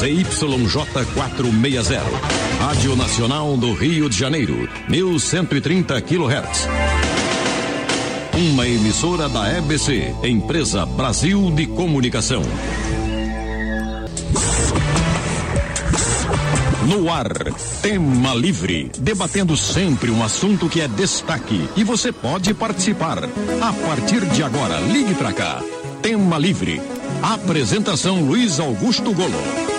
ZYJ 460. Rádio Nacional do Rio de Janeiro, 1130 kHz. Uma emissora da EBC, Empresa Brasil de Comunicação. No ar, Tema Livre, debatendo sempre um assunto que é destaque e você pode participar. A partir de agora, ligue pra cá. Tema Livre. Apresentação Luiz Augusto Golo.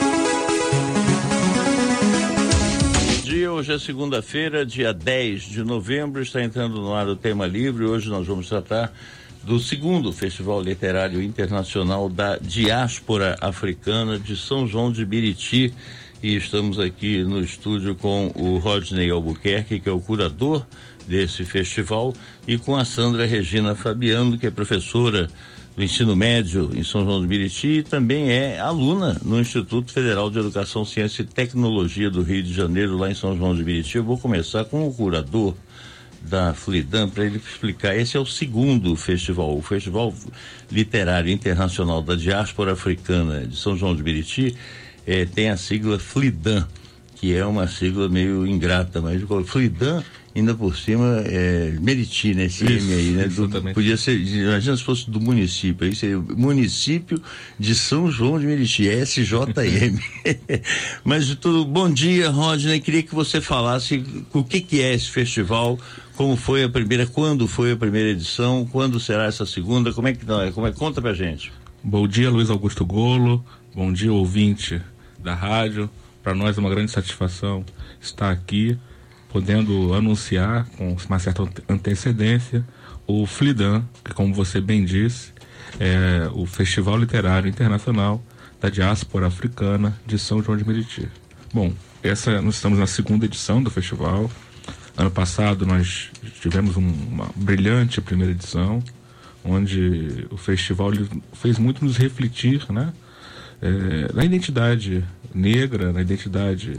Hoje é segunda-feira, dia 10 de novembro, está entrando no ar o Tema Livre. Hoje nós vamos tratar do segundo Festival Literário Internacional da Diáspora Africana de São João de Biriti. E estamos aqui no estúdio com o Rodney Albuquerque, que é o curador desse festival, e com a Sandra Regina Fabiano, que é professora do ensino médio em São João do Biriti e também é aluna no Instituto Federal de Educação, Ciência e Tecnologia do Rio de Janeiro, lá em São João do Biriti. Eu vou começar com o curador da Flidan para ele explicar. Esse é o segundo festival, o Festival Literário Internacional da Diáspora Africana de São João do Biriti. Tem a sigla Flidan, que é uma sigla meio ingrata, mas Flidan ainda por cima Meriti, né? Esse M aí, né? Podia ser, imagina se fosse do município, aí seria Município de São João de Meriti, SJM. Mas tudo, bom dia, Rodney, queria que você falasse o que é esse festival, como foi a primeira, quando foi a primeira edição, quando será essa segunda, como é que conta pra gente. Bom dia, Luiz Augusto Golo, bom dia, ouvinte da rádio, para nós é uma grande satisfação estar aqui, podendo anunciar com uma certa antecedência o Flidan, que, como você bem disse, é o Festival Literário Internacional da Diáspora Africana de São João de Meriti. Bom, nós estamos na segunda edição do festival. Ano passado nós tivemos uma brilhante primeira edição, onde o festival fez muito nos refletir, né, na identidade negra, na identidade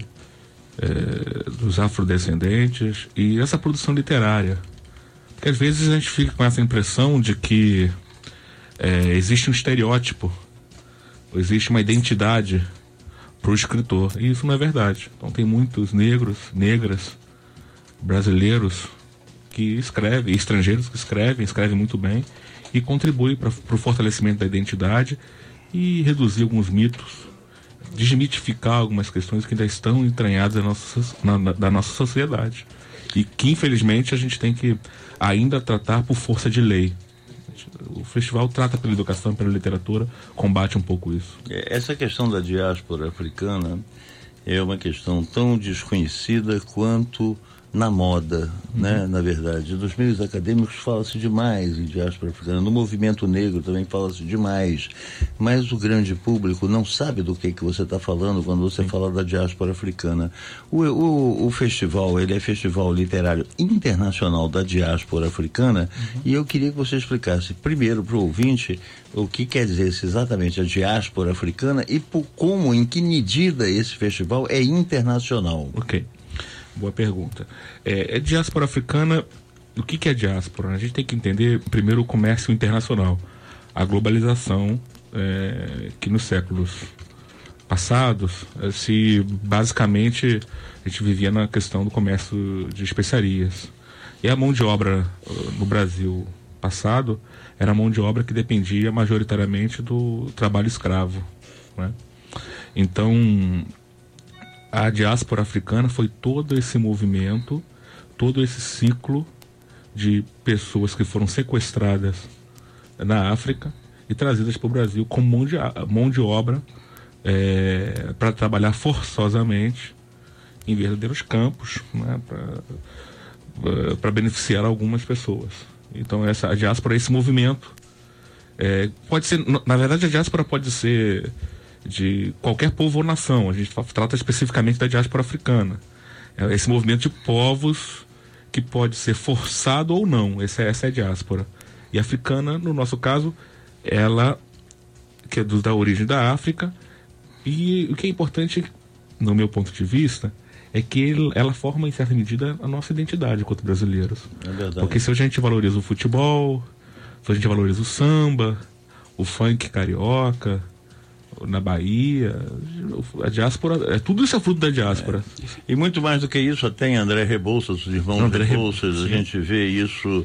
dos afrodescendentes e essa produção literária. Porque às vezes a gente fica com essa impressão de que existe um estereótipo, existe uma identidade para o escritor, e isso não é verdade. Então tem muitos negros, negras, brasileiros que escrevem, estrangeiros que escrevem muito bem e contribuem para o fortalecimento da identidade e reduzir alguns mitos, desmitificar algumas questões que ainda estão entranhadas da nossa sociedade e que infelizmente a gente tem que ainda tratar por força de lei. O festival trata pela educação, pela literatura, combate um pouco isso. Essa questão da diáspora africana é uma questão tão desconhecida quanto na moda, né? Na verdade, nos meios acadêmicos fala-se demais em diáspora africana, no movimento negro também fala-se demais, mas o grande público não sabe do que você está falando quando você fala da diáspora africana. O festival, ele é Festival Literário Internacional da Diáspora Africana, e eu queria que você explicasse primeiro para o ouvinte o que quer dizer exatamente a diáspora africana e como, em que medida esse festival é internacional. Ok. Boa pergunta. Diáspora africana, o que é diáspora? A gente tem que entender primeiro o comércio internacional, a globalização que nos séculos passados, basicamente a gente vivia na questão do comércio de especiarias. E a mão de obra no Brasil passado era a mão de obra que dependia majoritariamente do trabalho escravo, né? Então, a diáspora africana foi todo esse movimento, todo esse ciclo de pessoas que foram sequestradas na África e trazidas para o Brasil como mão de obra para trabalhar forçosamente em verdadeiros campos, né, para beneficiar algumas pessoas. Então a diáspora é esse movimento. Pode ser, na verdade, a diáspora pode ser de qualquer povo ou nação. A gente trata especificamente da diáspora africana. Esse movimento de povos que pode ser forçado ou não. Essa é a diáspora. E a africana, no nosso caso, ela que é da origem da África, e o que é importante, no meu ponto de vista, é que ela forma, em certa medida, a nossa identidade enquanto brasileiros. É verdade. Porque se a gente valoriza o futebol, se a gente valoriza o samba, o funk carioca, na Bahia. A diáspora, tudo isso é fruto da diáspora. E muito mais do que isso, até em André Rebouças, os irmãos Rebouças, a gente vê isso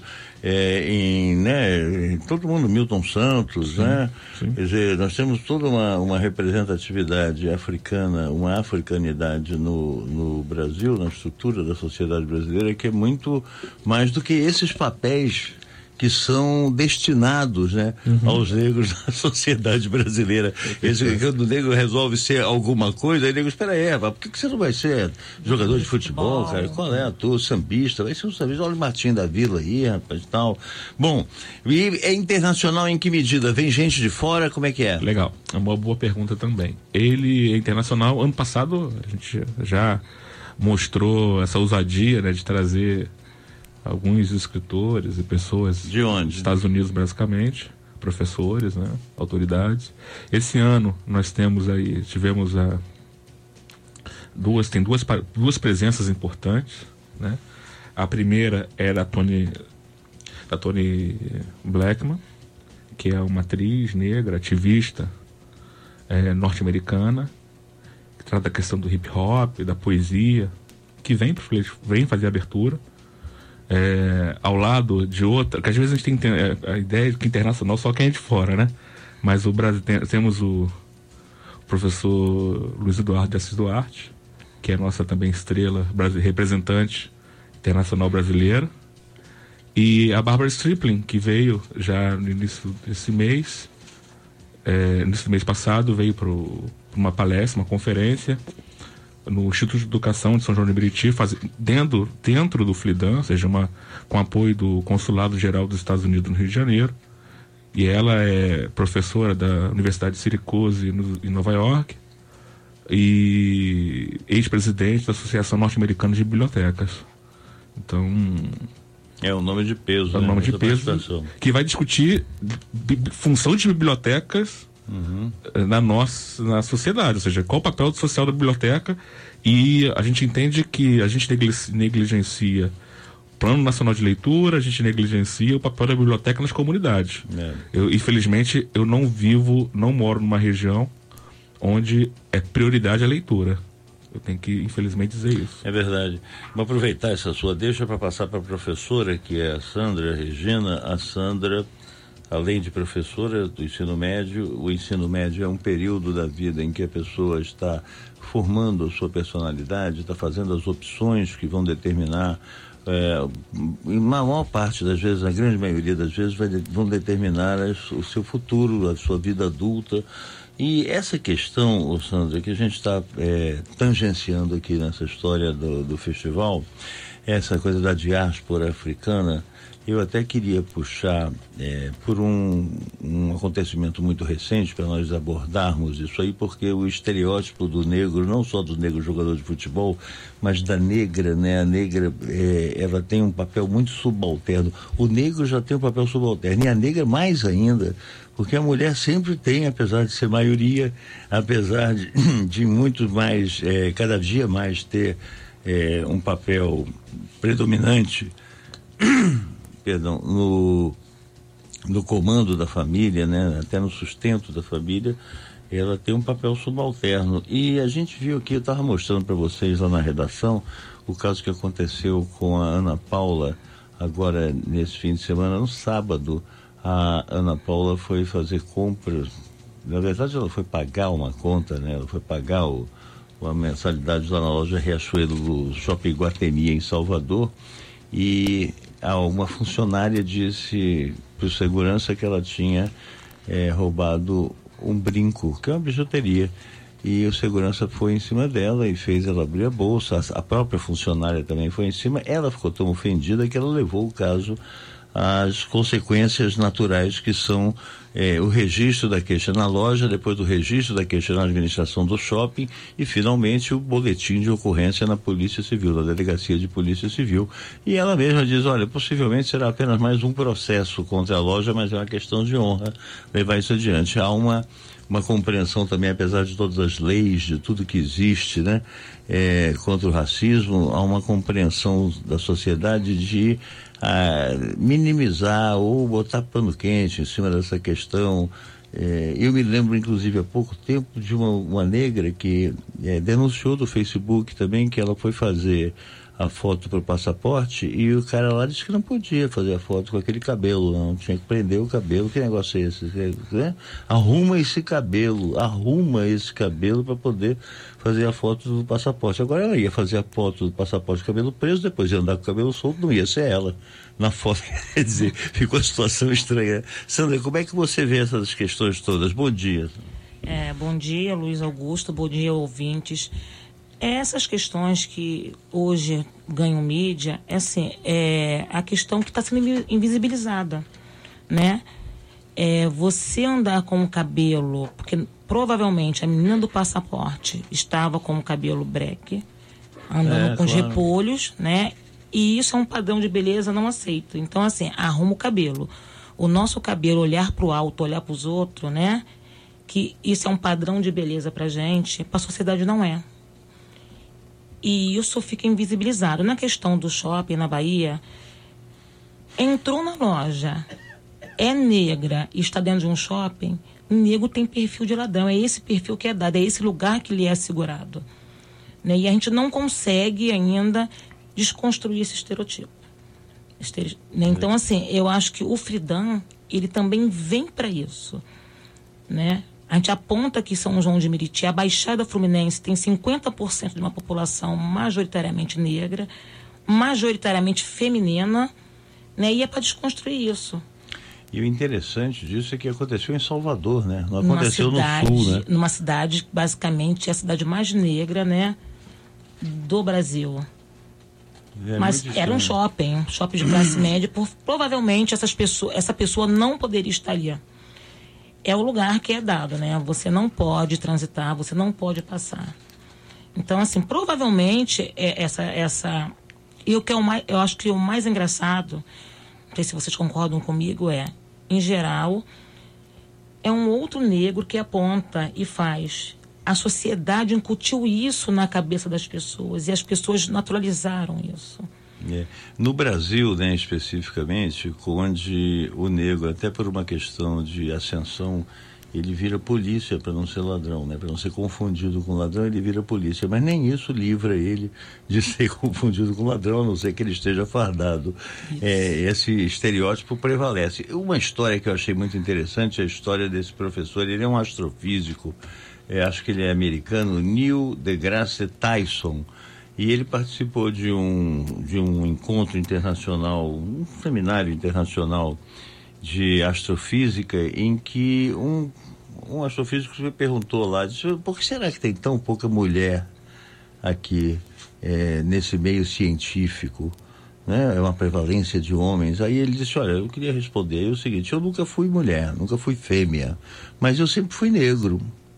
em todo mundo, Milton Santos, sim, né? Sim. Quer dizer, nós temos toda uma representatividade africana, uma africanidade no Brasil, na estrutura da sociedade brasileira, que é muito mais do que esses papéis que são destinados, né, aos negros da sociedade brasileira. Quando o negro resolve ser alguma coisa, aí o negro espera por que você não vai ser jogador de futebol, cara? Qual é? Ator, sambista, vai ser um sambista, olha o Martinho da Vila aí, rapaz, e tal. Bom, e é internacional em que medida? Vem gente de fora, como é que é? Legal, é uma boa pergunta também. Ele é internacional, ano passado a gente já mostrou essa ousadia, né, de trazer alguns escritores e pessoas de onde? Dos Estados Unidos, basicamente, professores, né, autoridades. Esse ano nós tivemos duas presenças importantes, né? A primeira é da Toni Blackman, que é uma atriz negra, ativista norte-americana, que trata a questão do hip hop, da poesia, que vem fazer abertura. Ao lado de outra, que às vezes a gente tem a ideia de que internacional só quem é de fora, né? Mas o Brasil temos o professor Luiz Eduardo de Assis Duarte, que é nossa também estrela, representante internacional brasileira, e a Barbara Stripling, que veio já no início desse mês, no mês passado, veio para uma palestra, uma conferência no Instituto de Educação de São João de Meriti, dentro do FLIDAN, ou seja, com apoio do Consulado Geral dos Estados Unidos no Rio de Janeiro. E ela é professora da Universidade de Syracuse em Nova York e ex-presidente da Associação Norte-Americana de Bibliotecas. Então, é um nome de peso, né? Um nome de peso que vai discutir função de bibliotecas na sociedade, ou seja, qual o papel social da biblioteca. E a gente entende que a gente negligencia o Plano Nacional de Leitura, a gente negligencia o papel da biblioteca nas comunidades. Infelizmente, eu não moro numa região onde é prioridade a leitura. Eu tenho que, infelizmente, dizer isso. É verdade. Vou aproveitar essa sua deixa para passar para a professora, que é a Sandra Regina. A Sandra, além de professora do ensino médio, o ensino médio é um período da vida em que a pessoa está formando a sua personalidade, está fazendo as opções que vão determinar, em maior parte das vezes, na grande maioria das vezes, vão determinar o seu futuro, a sua vida adulta. E essa questão, Sandra, que a gente está tangenciando aqui nessa história do festival, essa coisa da diáspora africana, eu até queria puxar por um acontecimento muito recente para nós abordarmos isso aí, porque o estereótipo do negro, não só do negro jogador de futebol, mas da negra, né? A negra, ela tem um papel muito subalterno. O negro já tem um papel subalterno, e a negra mais ainda, porque a mulher sempre tem, apesar de ser maioria, apesar de muito mais, cada dia mais ter um papel predominante no comando da família, né? Até no sustento da família, ela tem um papel subalterno. E a gente viu aqui, eu estava mostrando para vocês lá na redação, o caso que aconteceu com a Ana Paula, agora nesse fim de semana, no sábado. A Ana Paula foi fazer compras, na verdade ela foi pagar uma conta, né? Ela foi pagar uma mensalidade lá na loja Riachuelo do Shopping Guatemi, em Salvador, e uma funcionária disse para o segurança que ela tinha roubado um brinco, que é uma bijuteria, e o segurança foi em cima dela e fez ela abrir a bolsa. A própria funcionária também foi em cima. Ela ficou tão ofendida que ela levou o caso às consequências naturais, que são o registro da queixa na loja, depois do registro da queixa na administração do shopping e finalmente o boletim de ocorrência na Polícia Civil, na Delegacia de Polícia Civil. E ela mesma diz, olha, possivelmente será apenas mais um processo contra a loja, mas é uma questão de honra levar isso adiante. Há uma compreensão também, apesar de todas as leis, de tudo que existe, né, contra o racismo, há uma compreensão da sociedade de minimizar ou botar pano quente em cima dessa questão Eu me lembro, inclusive, há pouco tempo, de uma negra que denunciou do Facebook também que ela foi fazer a foto para o passaporte e o cara lá disse que não podia fazer a foto com aquele cabelo, não, tinha que prender o cabelo. Que negócio é esse? Né? Arruma esse cabelo para poder fazer a foto do passaporte. Agora ela ia fazer a foto do passaporte com o cabelo preso, depois ia andar com o cabelo solto, não ia ser ela na foto. Quer dizer, ficou a situação estranha. Sandra, como é que você vê essas questões todas? Bom dia. Bom dia, Luiz Augusto, bom dia, ouvintes. Essas questões que hoje ganham mídia, é a questão que está sendo invisibilizada, né? Você andar com o cabelo, porque provavelmente a menina do passaporte estava com o cabelo breque, andando com os repolhos, né? E isso é um padrão de beleza não aceito. Então, arruma o cabelo. O nosso cabelo, olhar para o alto, olhar para os outros, né? Que isso é um padrão de beleza para gente, para a sociedade não é. E isso fica invisibilizado. Na questão do shopping na Bahia, entrou na loja, é negra e está dentro de um shopping, negro tem perfil de ladrão. É esse perfil que é dado, é esse lugar que lhe é assegurado. Né? E a gente não consegue ainda desconstruir esse estereotipo. Então, eu acho que o Freedom, ele também vem para isso. Né? A gente aponta que São João de Meriti, a Baixada Fluminense, tem 50% de uma população majoritariamente negra, majoritariamente feminina, né? E é para desconstruir isso. E o interessante disso é que aconteceu em Salvador, né? Não aconteceu no Sul, né? Numa cidade, basicamente, é a cidade mais negra, né? Do Brasil. Mas era um shopping de classe média, provavelmente essa pessoa não poderia estar ali. É o lugar que é dado, né? Você não pode transitar, você não pode passar. Então, provavelmente, eu acho que o mais engraçado, não sei se vocês concordam comigo, em geral, é um outro negro que aponta e faz. A sociedade incutiu isso na cabeça das pessoas e as pessoas naturalizaram isso. No Brasil, né, especificamente, onde o negro, até por uma questão de ascensão, ele vira polícia para não ser ladrão, né? Para não ser confundido com ladrão, ele vira polícia. Mas nem isso livra ele de ser confundido com ladrão, a não ser que ele esteja fardado. Esse estereótipo prevalece. Uma história que eu achei muito interessante é a história desse professor. Ele é um astrofísico, acho que ele é americano, Neil deGrasse Tyson. E ele participou de um encontro internacional, um seminário internacional de astrofísica, em que um astrofísico me perguntou lá, disse, por que será que tem tão pouca mulher aqui nesse meio científico? Né? É uma prevalência de homens. Aí ele disse, olha, eu queria responder o seguinte, eu nunca fui mulher, nunca fui fêmea, mas eu sempre fui negro.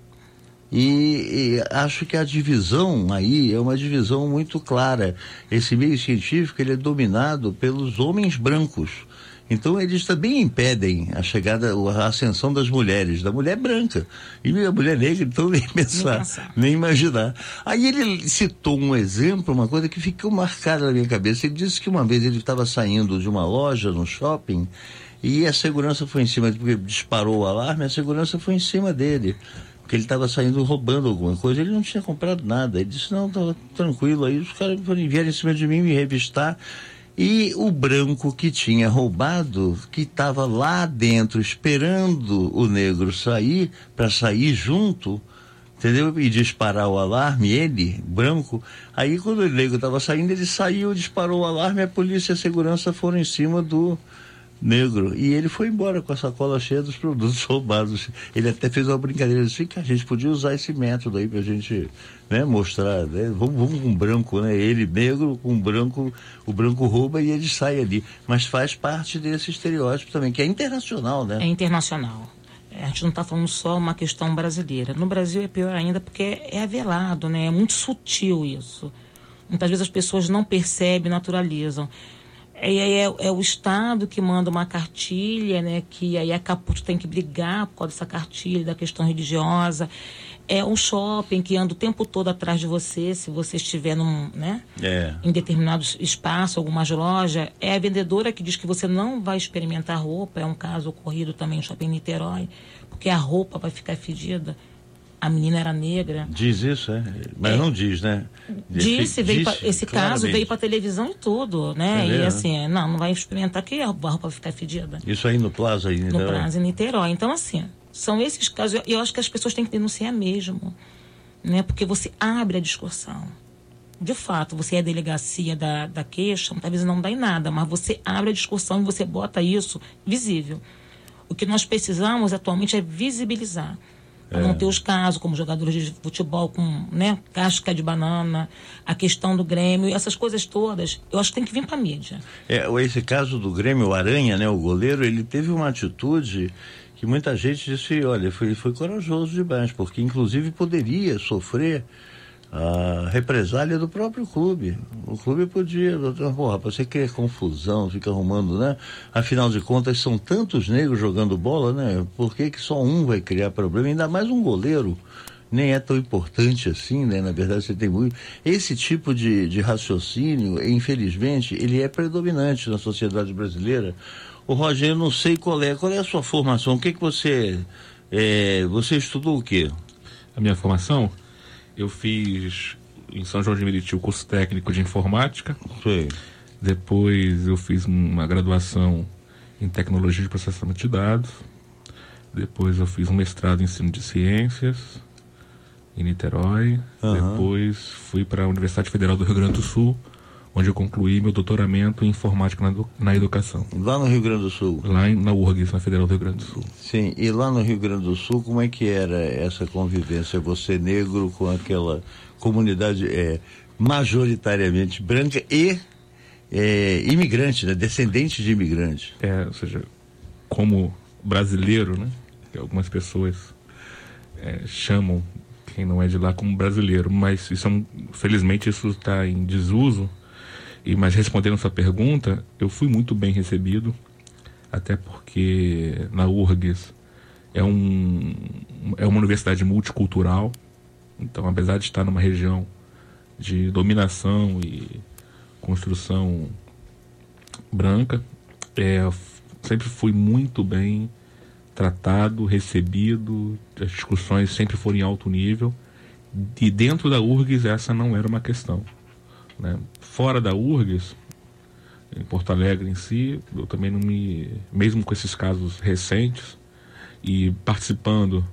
E acho que a divisão aí é uma divisão muito clara. Esse meio científico, ele é dominado pelos homens brancos. Então eles também impedem a chegada, a ascensão das mulheres, da mulher branca. E a mulher negra, então nem pensar, nem imaginar. Aí ele citou um exemplo, uma coisa que ficou marcada na minha cabeça. Ele disse que uma vez ele estava saindo de uma loja no shopping e a segurança foi em cima, porque disparou o alarme, a segurança foi em cima dele. Porque ele estava saindo roubando alguma coisa, ele não tinha comprado nada. Ele disse, não, estava tranquilo. Aí os caras vieram em cima de mim me revistar. E o branco que tinha roubado, que estava lá dentro esperando o negro sair, para sair junto, entendeu? E disparar o alarme, ele, branco. Aí quando o negro estava saindo, ele saiu, disparou o alarme, a polícia e a segurança foram em cima do negro. E ele foi embora com a sacola cheia dos produtos roubados. Ele até fez uma brincadeira assim, que a gente podia usar esse método aí pra gente, né, mostrar, né? Vamos com um branco, né? Ele negro, com branco, o branco rouba e ele sai ali. Mas faz parte desse estereótipo também, que é internacional, né? É internacional. A gente não está falando só uma questão brasileira. No Brasil é pior ainda porque é velado, né? É muito sutil isso. Muitas vezes as pessoas não percebem, naturalizam. É o Estado que manda uma cartilha, né? Que aí a Caputo tem que brigar por causa dessa cartilha, da questão religiosa. É um shopping que anda o tempo todo atrás de você, se você estiver em determinado espaço, algumas lojas. É a vendedora que diz que você não vai experimentar roupa. É um caso ocorrido também no Shopping Niterói, porque a roupa vai ficar fedida. A menina era negra. Diz isso, mas não diz, né? Esse caso veio para televisão e tudo, né? E assim, não vai experimentar que a roupa vai ficar fedida. Isso aí no Plaza em Niterói? No Plaza em Niterói. Então, assim, são esses casos. E eu acho que as pessoas têm que denunciar mesmo, né? Porque você abre a discussão. De fato, você é a delegacia da queixa, talvez não dá em nada, mas você abre a discussão e você bota isso visível. O que nós precisamos atualmente é visibilizar. Para não ter os casos, como jogadores de futebol com casca de banana, a questão do Grêmio, essas coisas todas, eu acho que tem que vir para a mídia. Esse caso do Grêmio, o Aranha, né, o goleiro, ele teve uma atitude que muita gente disse, olha, foi corajoso demais, porque inclusive poderia sofrer a represália do próprio clube. O clube podia, você quer confusão, fica arrumando, né? Afinal de contas, são tantos negros jogando bola, né? Por que só um vai criar problema? Ainda mais um goleiro, nem é tão importante assim, né? Na verdade, você tem muito... Esse tipo de raciocínio, infelizmente, ele é predominante na sociedade brasileira. O Roger, eu não sei qual é a sua formação, o que você... você estudou o quê? A minha formação? Eu fiz em São João de Meriti o curso técnico de informática. Sim. Depois eu fiz uma graduação em tecnologia de processamento de dados. Depois eu fiz um mestrado em ensino de ciências em Niterói. Depois fui para a Universidade Federal do Rio Grande do Sul, onde eu concluí meu doutoramento em informática na educação. Lá no Rio Grande do Sul? Lá na URGS, na Federal do Rio Grande do Sul. Sim, e lá no Rio Grande do Sul, como é que era essa convivência? Você negro com aquela comunidade majoritariamente branca e imigrante, né? Descendente de imigrante. Ou seja, como brasileiro, né? Que algumas pessoas chamam quem não é de lá como brasileiro, mas felizmente isso está em desuso. Mas respondendo a sua pergunta, eu fui muito bem recebido, até porque na URGS é uma universidade multicultural. Então, apesar de estar numa região de dominação e construção branca, sempre fui muito bem tratado, recebido, as discussões sempre foram em alto nível, e dentro da URGS essa não era uma questão, né? Fora da URGS, em Porto Alegre em si, eu também não mesmo com esses casos recentes e participando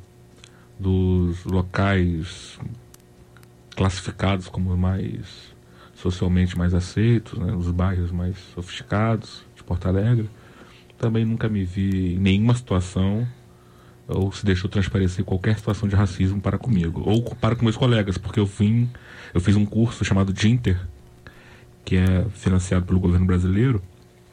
dos locais classificados como socialmente mais aceitos, né, os bairros mais sofisticados de Porto Alegre, também nunca me vi em nenhuma situação ou se deixou transparecer qualquer situação de racismo para comigo ou para com meus colegas, porque eu fiz um curso chamado DINTER, que é financiado pelo governo brasileiro,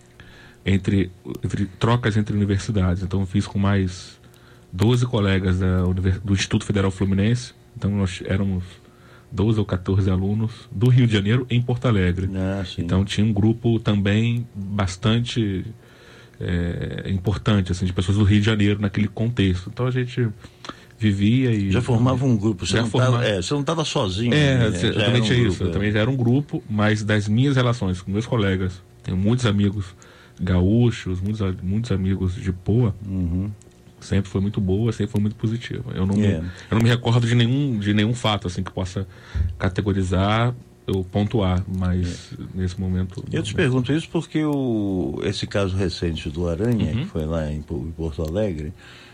entre trocas entre universidades. Então eu fiz com mais 12 colegas do Instituto Federal Fluminense. Então nós éramos 12 ou 14 alunos do Rio de Janeiro em Porto Alegre. Então tinha um grupo também bastante importante, assim, de pessoas do Rio de Janeiro naquele contexto. Então a gente vivia e... Já formava um grupo, você não estava sozinho. Exatamente isso. Eu também já era um grupo, mas das minhas relações com meus colegas, tenho muitos amigos gaúchos, muitos amigos de Poa, sempre foi muito boa, sempre foi muito positiva. Eu não me recordo de nenhum fato assim que possa categorizar ou pontuar, mas nesse momento... Eu te pergunto isso porque esse caso recente do Aranha, que foi lá em Porto Alegre,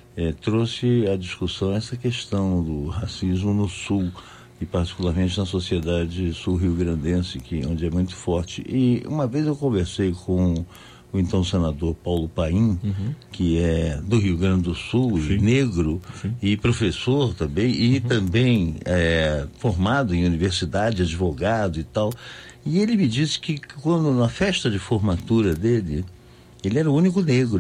trouxe à discussão essa questão do racismo no Sul, e particularmente na sociedade sul-rio-grandense, onde é muito forte. E uma vez eu conversei com o então senador Paulo Paim, que é do Rio Grande do Sul, e negro, e professor também, e também formado em universidade, advogado e tal. E ele me disse que quando na festa de formatura dele, ele era o único negro,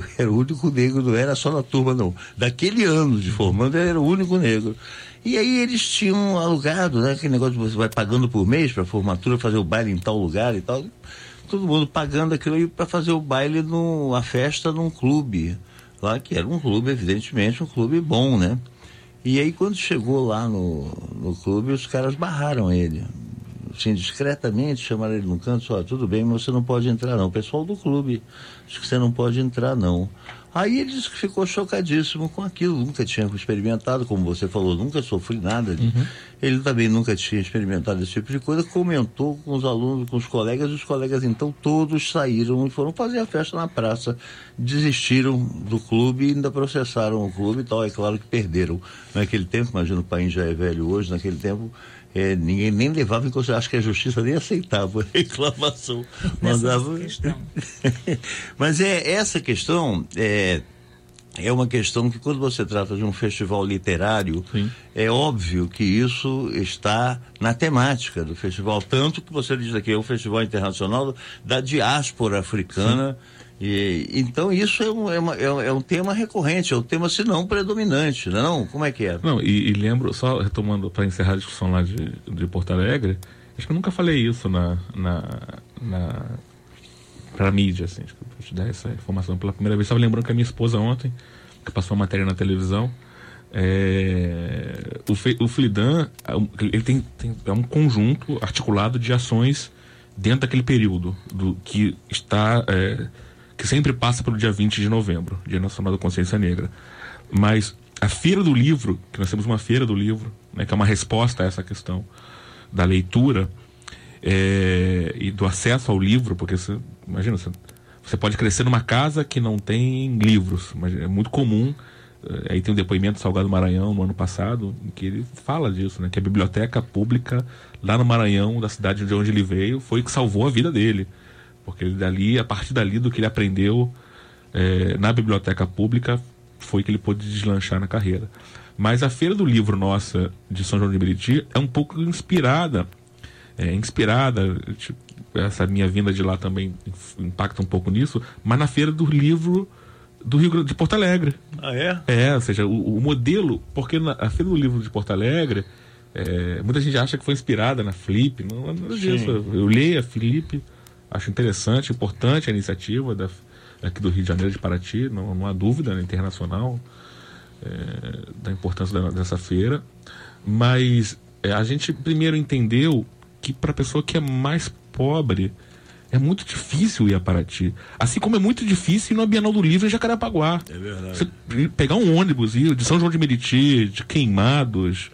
não era só na turma não. Daquele ano de formando, ele era o único negro. E aí eles tinham alugado, né, aquele negócio de você vai pagando por mês para formatura, fazer o baile em tal lugar e tal. Todo mundo pagando aquilo para fazer o baile, a festa num clube, lá que era um clube, evidentemente, um clube bom, né? E aí, quando chegou lá no clube, os caras barraram ele. Assim, discretamente chamaram ele no canto, só, tudo bem, mas você não pode entrar não. O pessoal do clube disse que você não pode entrar não. Aí ele disse que ficou chocadíssimo com aquilo, nunca tinha experimentado, como você falou, nunca sofri nada. Ele também nunca tinha experimentado esse tipo de coisa, comentou com os alunos, com os colegas então todos saíram e foram fazer a festa na praça, desistiram do clube e ainda processaram o clube e tal. É claro que perderam naquele tempo, imagina, o país já é velho hoje, naquele tempo ninguém nem levava em consideração, acho que a justiça nem aceitava a reclamação. Mandava... Mas essa questão é uma questão que, quando você trata de um festival literário, sim, é óbvio que isso está na temática do festival, tanto que você diz aqui, é o Festival Internacional da Diáspora Africana. Sim. Então isso é um tema recorrente, é um tema, se não predominante, não? Como é que é? Não, e lembro, só retomando para encerrar a discussão lá de Porto Alegre, acho que eu nunca falei isso para mídia, assim, acho que eu vou te dar essa informação pela primeira vez. Estava lembrando que a minha esposa ontem, que passou uma matéria na televisão, o Flidan, ele tem um conjunto articulado de ações dentro daquele período que está... que sempre passa pelo dia 20 de novembro, Dia Nacional da Consciência Negra. Mas a Feira do Livro, que nós temos uma Feira do Livro, né, que é uma resposta a essa questão da leitura e do acesso ao livro, porque imagina, você pode crescer numa casa que não tem livros, mas é muito comum. Aí tem um depoimento do Salgado Maranhão no ano passado, em que ele fala disso, né, que a biblioteca pública lá no Maranhão, da cidade de onde ele veio, foi que salvou a vida dele. Porque ele a partir dali do que ele aprendeu na biblioteca pública, foi que ele pôde deslanchar na carreira. Mas a Feira do Livro nossa de São João de Meriti é um pouco inspirada, tipo, essa minha vinda de lá também impacta um pouco nisso, mas na Feira do Livro do Rio de Porto Alegre. Ah, é? Ou seja, o modelo, porque a Feira do Livro de Porto Alegre, muita gente acha que foi inspirada na Flip, não é nada disso. Eu leio a Flip, acho interessante, importante a iniciativa aqui do Rio de Janeiro, de Paraty, não há dúvida, né, internacional, da importância dessa feira. Mas a gente primeiro entendeu que para a pessoa que é mais pobre é muito difícil ir a Paraty. Assim como é muito difícil ir no Bienal do Livro em Jacarepaguá. É verdade. Você pegar um ônibus ir de São João de Meriti, de Queimados,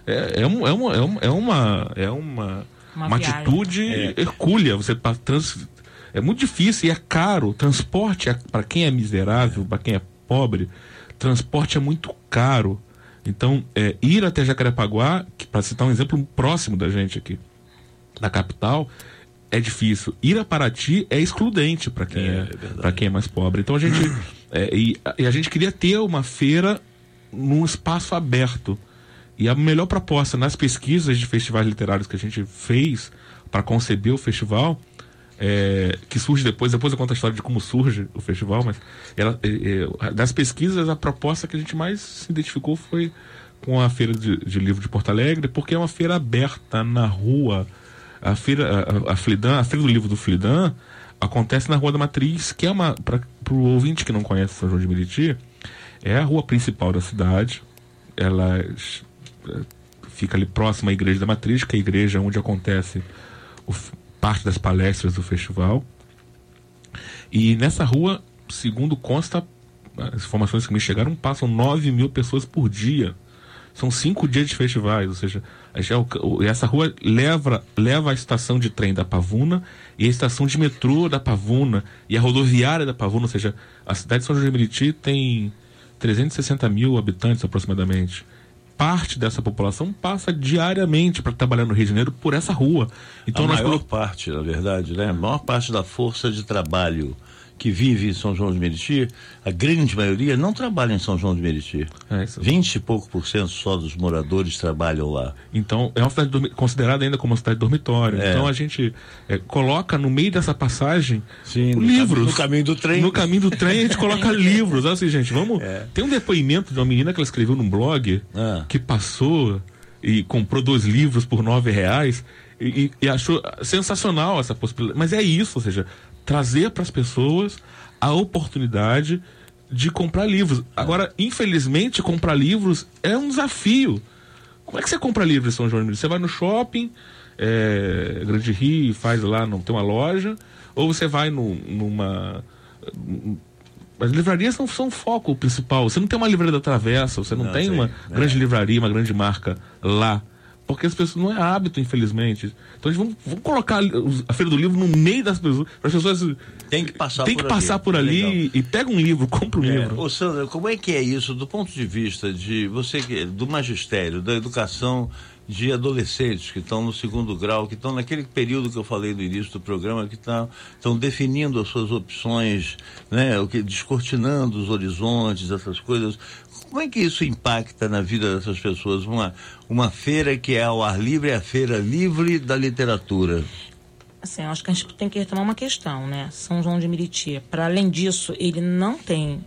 uma atitude hercúlea. Você é muito difícil e é caro. Transporte, para quem é miserável, para quem é pobre, transporte é muito caro. Então, ir até Jacarepaguá, para citar um exemplo próximo da gente aqui, da capital, é difícil. Ir a Paraty é excludente para quem é mais pobre. Então a gente a gente queria ter uma feira num espaço aberto. E a melhor proposta nas pesquisas de festivais literários que a gente fez para conceber o festival, que surge depois eu conto a história de como surge o festival, mas das pesquisas, a proposta que a gente mais se identificou foi com a Feira de Livro de Porto Alegre, porque é uma feira aberta na rua. A Feira do Livro do Flidan acontece na Rua da Matriz, que é para o ouvinte que não conhece São João de Meriti, é a rua principal da cidade. Ela fica ali próxima à Igreja da Matriz, que é a igreja onde acontece parte das palestras do festival. E nessa rua, segundo consta, as informações que me chegaram, passam 9.000 pessoas por dia. São 5 dias de festivais, ou seja, essa rua leva a estação de trem da Pavuna e a estação de metrô da Pavuna e a rodoviária da Pavuna, ou seja, a cidade de São João de Meriti tem 360 mil habitantes aproximadamente. Parte dessa população passa diariamente para trabalhar no Rio de Janeiro por essa rua. Então, a maior parte, na verdade, né? A maior parte da força de trabalho que vive em São João de Meriti, a grande maioria não trabalha em São João de Meriti. 20 e pouco % só dos moradores trabalham lá. Então, é uma cidade considerada ainda como uma cidade dormitório. Então, a gente coloca no meio dessa passagem livros. No caminho do trem. No caminho do trem, a gente coloca livros. Assim, gente, vamos... Tem um depoimento de uma menina que ela escreveu num blog, que passou e comprou 2 livros por R$9 e achou sensacional essa possibilidade. Mas é isso, ou seja, trazer para as pessoas a oportunidade de comprar livros. Agora, infelizmente, comprar livros é um desafio. Como é que você compra livros em São João de Meriti? Você vai no shopping, Grande Rio, faz lá, não tem uma loja, ou você vai numa... As livrarias não são o foco principal. Você não tem uma livraria da Travessa, você não tem uma grande livraria, uma grande marca lá. Porque as pessoas não é hábito, infelizmente. Então vamos colocar a Feira do Livro no meio das pessoas. As pessoas tem que passar por ali e pega um livro, compra um livro. Ô Sandra, como é que é isso do ponto de vista de você, do magistério, da educação de adolescentes que estão no 2º grau, que estão naquele período que eu falei no início do programa, que estão definindo as suas opções, né, descortinando os horizontes, essas coisas. Como é que isso impacta na vida dessas pessoas? Uma feira que é ao ar livre, é a Feira Livre da Literatura. Assim, eu acho que a gente tem que retomar uma questão, né? São João de Meriti, para além disso, ele não tem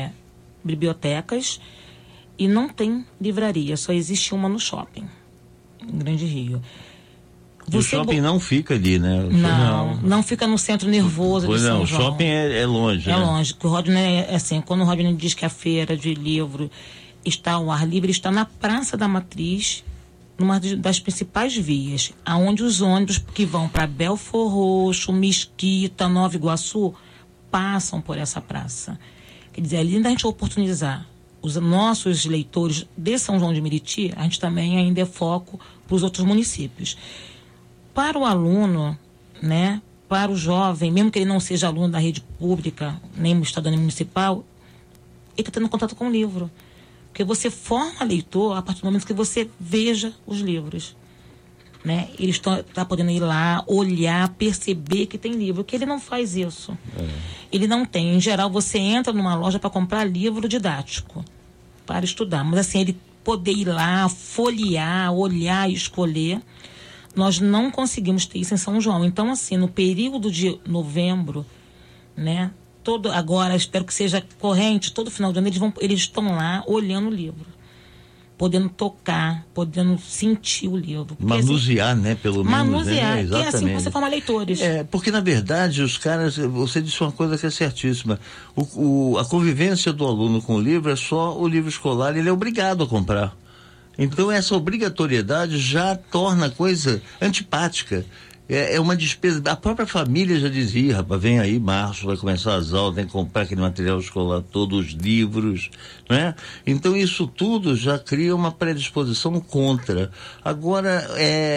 bibliotecas e não tem livraria, só existe uma no shopping, em Grande Rio. O shopping não fica ali, né? Não fica no centro nervoso de São João. O shopping é longe, né? É longe. O Rodney, assim, quando o Rodney diz que a feira de livro está ao ar livre, está na Praça da Matriz, numa das principais vias, aonde os ônibus que vão para Belfor Roxo, Mesquita, Nova Iguaçu, passam por essa praça. Quer dizer, além da gente oportunizar os nossos leitores de São João de Meriti, a gente também ainda é foco para os outros municípios. Para o aluno, né, para o jovem, mesmo que ele não seja aluno da rede pública, nem estadual nem municipal, ele está tendo contato com o livro. Porque você forma leitor a partir do momento que você veja os livros. Né? Ele está podendo ir lá, olhar, perceber que tem livro, que ele não faz isso. Ele não tem. Em geral, você entra numa loja para comprar livro didático, para estudar. Mas assim, ele poder ir lá, folhear, olhar e escolher... Nós não conseguimos ter isso em São João. Então, assim, no período de novembro, né, agora, espero que seja corrente, todo final de ano, eles estão lá olhando o livro, podendo tocar, podendo sentir o livro. Porque, manusear, assim, né, pelo menos. Manusear, né? que é assim que você forma leitores. Porque, na verdade, os caras, você disse uma coisa que é certíssima, a convivência do aluno com o livro é só o livro escolar, ele é obrigado a comprar. Então, essa obrigatoriedade já torna a coisa antipática. É uma despesa. A própria família já dizia, rapaz, vem aí, março, vai começar as aulas, tem que comprar aquele material escolar, todos os livros, né? Então, isso tudo já cria uma predisposição contra. Agora,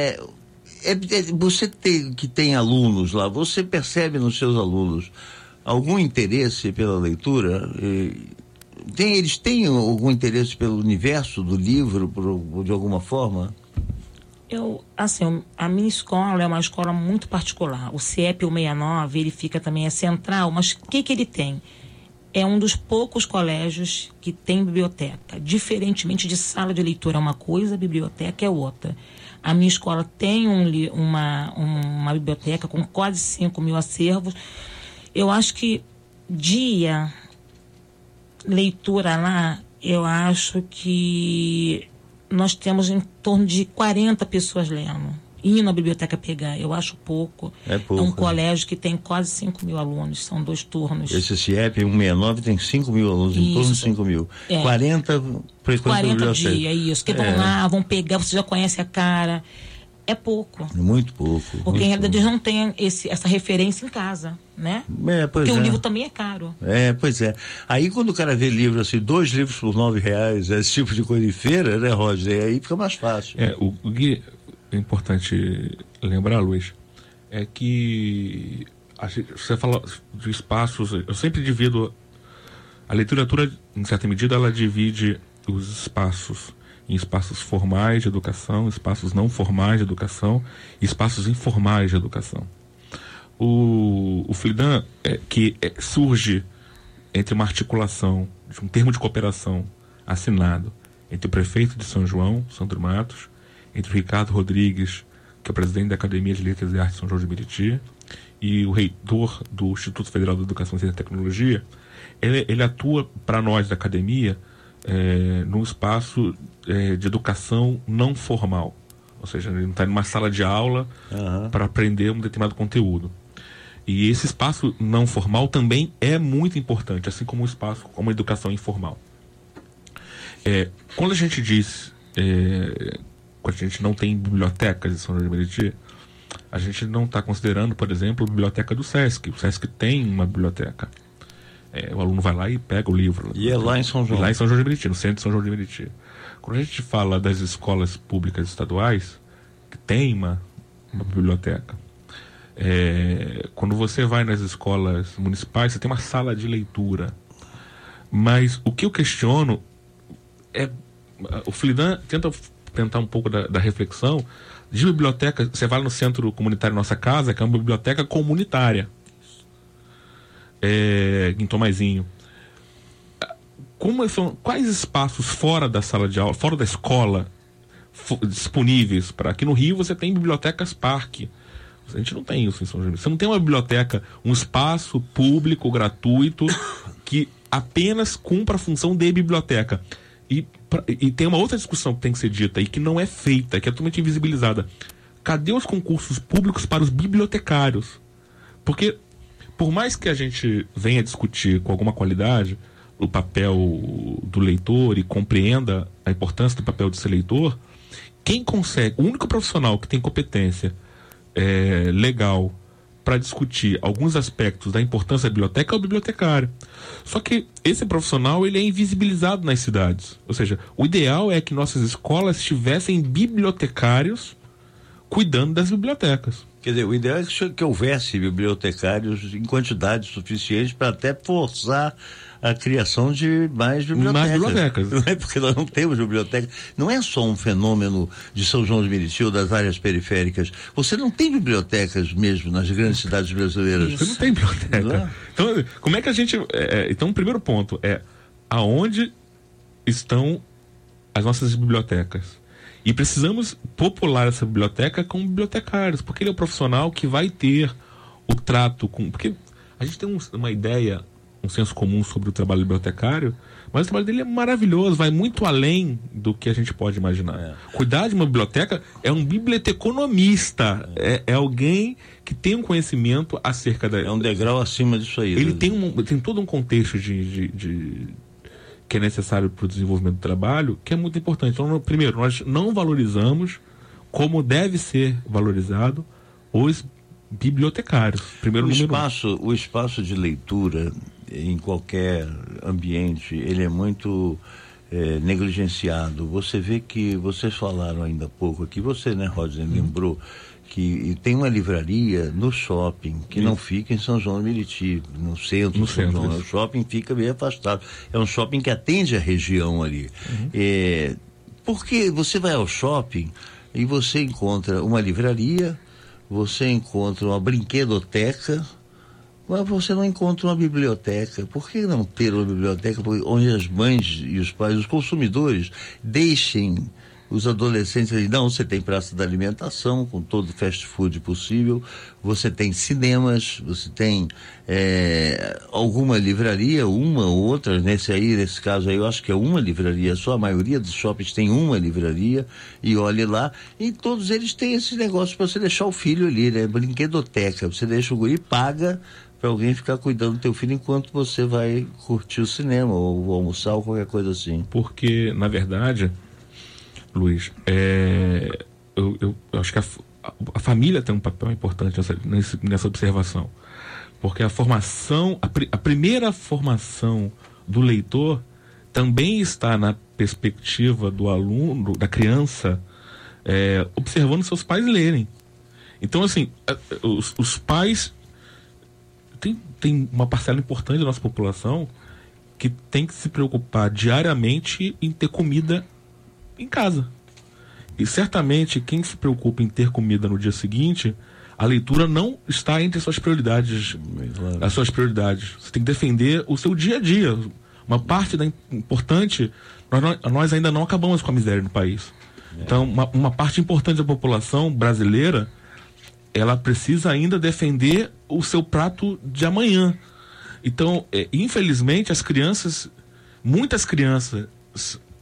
você que tem alunos lá, você percebe nos seus alunos algum interesse pela leitura? Eles têm algum interesse pelo universo do livro, de alguma forma? A minha escola é uma escola muito particular. O CIEP 169, ele fica também, central, mas o que ele tem? É um dos poucos colégios que tem biblioteca. Diferentemente de sala de leitura é uma coisa, biblioteca é outra. A minha escola tem uma biblioteca com quase 5 mil acervos. Eu acho que leitura lá, eu acho que nós temos em torno de 40 pessoas lendo. Ir na biblioteca pegar, eu acho pouco. É pouco. É um colégio que tem quase 5 mil alunos, são 2 turnos. Esse CIEP 169 tem 5 mil alunos, em torno de 5 mil. 40 dias, isso. Que vão lá, vão pegar, você já conhece a cara. É pouco. Muito pouco. Porque em realidade eles não têm essa referência em casa, né? Porque o livro também é caro. Pois é. Aí quando o cara vê livro assim, 2 livros por R$9, esse tipo de coisa em feira, né, Roger? Aí fica mais fácil. O que é importante lembrar, Luiz, é que você fala de espaços, eu sempre divido a literatura, em certa medida, ela divide os espaços em espaços formais de educação, espaços não formais de educação e espaços informais de educação. O FLIDAN surge entre uma articulação de um termo de cooperação assinado entre o prefeito de São João, Sandro Matos, entre o Ricardo Rodrigues, que é o presidente da Academia de Letras e Artes de São João de Meriti, e o reitor do Instituto Federal de Educação, Ciência e Tecnologia. Ele atua para nós da academia num espaço de educação não formal, ou seja, ele não está numa sala de aula para aprender um determinado conteúdo. E esse espaço não formal também é muito importante, assim como o espaço, como a educação informal. Quando a gente diz, quando a gente não tem bibliotecas em São João de Meriti, a gente não está considerando, por exemplo, a biblioteca do SESC. O SESC tem uma biblioteca. O aluno vai lá e pega o livro. E é lá em São João? Lá em São João de Meriti, no centro de São João de Meriti. Quando a gente fala das escolas públicas estaduais, que tem uma biblioteca, quando você vai nas escolas municipais, você tem uma sala de leitura. Mas o que eu questiono o Flidan tenta tentar um pouco da reflexão de biblioteca. Você vai no Centro Comunitário Nossa Casa, que é uma biblioteca comunitária, em Tomazinho. Quais espaços fora da sala de aula, fora da escola, disponíveis para... Aqui no Rio você tem bibliotecas parque. A gente não tem isso em São João. Você não tem uma biblioteca, um espaço público, gratuito, que apenas cumpra a função de biblioteca. E tem uma outra discussão que tem que ser dita e que não é feita, que é totalmente invisibilizada. Cadê os concursos públicos para os bibliotecários? Porque, por mais que a gente venha discutir com alguma qualidade o papel do leitor e compreenda a importância do papel de ser leitor, quem consegue, o único profissional que tem competência legal para discutir alguns aspectos da importância da biblioteca é o bibliotecário. Só que esse profissional, ele é invisibilizado nas cidades. Ou seja, o ideal é que nossas escolas tivessem bibliotecários cuidando das bibliotecas. Quer dizer, o ideal é que houvesse bibliotecários em quantidade suficiente para até forçar a criação de mais bibliotecas. Não é porque nós não temos biblioteca. Não é só um fenômeno de São João de Meriti ou das áreas periféricas. Você não tem bibliotecas mesmo nas grandes cidades brasileiras. Você não tem biblioteca. Não é? Então, como é que a gente... Então, o primeiro ponto é aonde estão as nossas bibliotecas. E precisamos popular essa biblioteca com bibliotecários, porque ele é o profissional que vai ter o trato com... Porque a gente tem uma ideia, um senso comum sobre o trabalho bibliotecário, mas o trabalho dele é maravilhoso, vai muito além do que a gente pode imaginar. Cuidar de uma biblioteca é um biblioteconomista, é alguém que tem um conhecimento acerca da... É um degrau acima disso aí. Ele tem todo um contexto que é necessário para o desenvolvimento do trabalho, que é muito importante. Então, primeiro, nós não valorizamos como deve ser valorizado os bibliotecários. O espaço de leitura em qualquer ambiente, ele é muito negligenciado. Você vê que, vocês falaram ainda há pouco aqui, você, né, Rodney, lembrou que tem uma livraria no shopping, que não fica em São João de Meriti, no centro de São João. O shopping fica meio afastado. É um shopping que atende a região ali. Porque você vai ao shopping e você encontra uma livraria, você encontra uma brinquedoteca, mas você não encontra uma biblioteca. Por que não ter uma biblioteca onde as mães e os pais, os consumidores, deixem os adolescentes ali? Não, você tem praça da alimentação com todo o fast food possível, você tem cinemas, você tem alguma livraria, uma ou outra, nesse caso aí eu acho que é uma livraria só, a maioria dos shoppings tem uma livraria, e olhe lá, e todos eles têm esse negócio para você deixar o filho ali, né? Brinquedoteca, você deixa o guri, paga para alguém ficar cuidando do teu filho enquanto você vai curtir o cinema ou almoçar ou qualquer coisa assim. Porque, na verdade, Luiz, eu acho que a família tem um papel importante nessa observação, porque a formação, a primeira formação do leitor também está na perspectiva do aluno, da criança, observando seus pais lerem. Então, assim, os pais tem uma parcela importante da nossa população que tem que se preocupar diariamente em ter comida em casa. E certamente quem se preocupa em ter comida no dia seguinte, a leitura não está entre as suas prioridades. As suas prioridades. Você tem que defender o seu dia a dia. Uma parte importante, nós ainda não acabamos com a miséria no país. Então, uma parte importante da população brasileira, ela precisa ainda defender o seu prato de amanhã. Então, infelizmente, muitas crianças,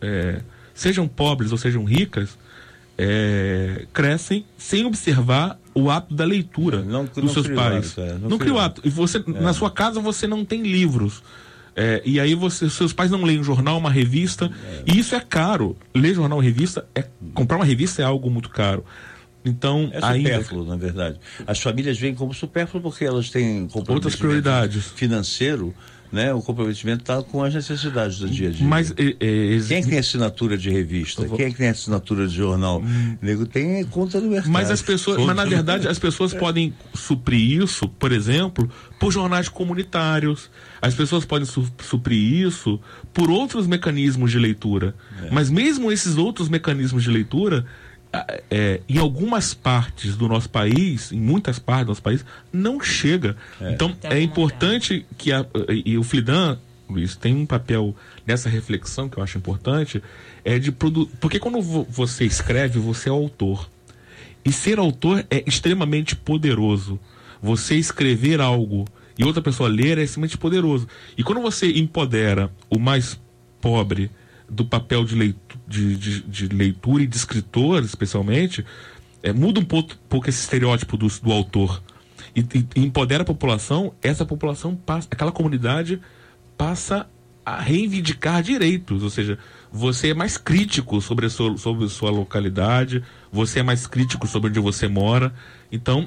sejam pobres ou sejam ricas, crescem sem observar o hábito da leitura dos seus pais. Não cria o hábito. E você, na sua casa, você não tem livros. E aí seus pais não leem um jornal, uma revista, e isso é caro. Ler jornal ou revista, comprar uma revista é algo muito caro. Então, é supérfluo, na verdade. As famílias veem como supérfluo porque elas têm outras prioridades financeiro, né? O comprometimento está com as necessidades do dia a dia. Mas quem é que tem assinatura de revista? Quem é que tem assinatura de jornal? Nego tem conta no mercado. Mas na verdade as pessoas podem suprir isso, por exemplo, por jornais comunitários. As pessoas podem suprir isso por outros mecanismos de leitura. Mas mesmo esses outros mecanismos de leitura, em algumas partes do nosso país, em muitas partes do nosso país, não chega. Então é importante que e o Flidan, Luiz, tem um papel nessa reflexão que eu acho importante, porque quando você escreve, você é autor. E ser autor é extremamente poderoso. Você escrever algo e outra pessoa ler é extremamente poderoso. E quando você empodera o mais pobre do papel de leitura e de escritor, especialmente, muda um pouco esse estereótipo do autor e empodera a população. Essa população aquela comunidade passa a reivindicar direitos, ou seja, você é mais crítico sobre a sua localidade, você é mais crítico sobre onde você mora. Então,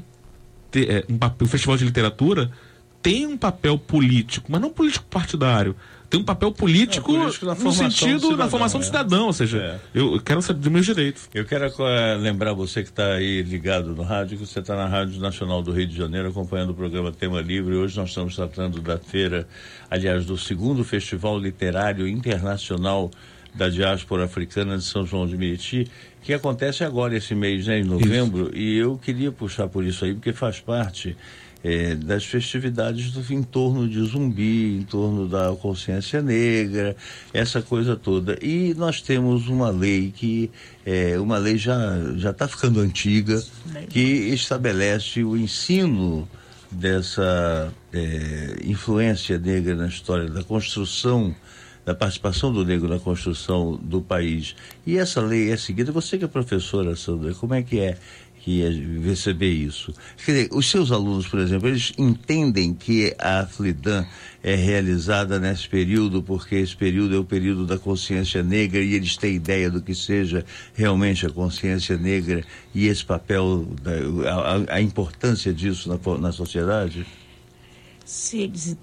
o Festival de Literatura tem um papel político, mas não político partidário. Tem um papel político no sentido da formação do cidadão, ou seja, eu quero saber dos meus direitos. Eu quero lembrar você que está aí ligado no rádio, que você está na Rádio Nacional do Rio de Janeiro, acompanhando o programa Tema Livre. Hoje nós estamos tratando da feira, aliás, do 2º Festival Literário Internacional da Diáspora Africana de São João de Meriti, que acontece agora esse mês, né, em novembro. Isso. E eu queria puxar por isso aí, porque faz parte das festividades em torno de Zumbi, em torno da consciência negra, essa coisa toda. E nós temos uma lei uma lei já está ficando antiga, que estabelece o ensino dessa influência negra na história da construção, da participação do negro na construção do país. E essa lei é seguida. Você que é professora, Sandra, como é que receber isso? Quer dizer, os seus alunos, por exemplo, eles entendem que a Flidan é realizada nesse período porque esse período é o período da consciência negra e eles têm ideia do que seja realmente a consciência negra e esse papel, a importância disso na sociedade? Se eles...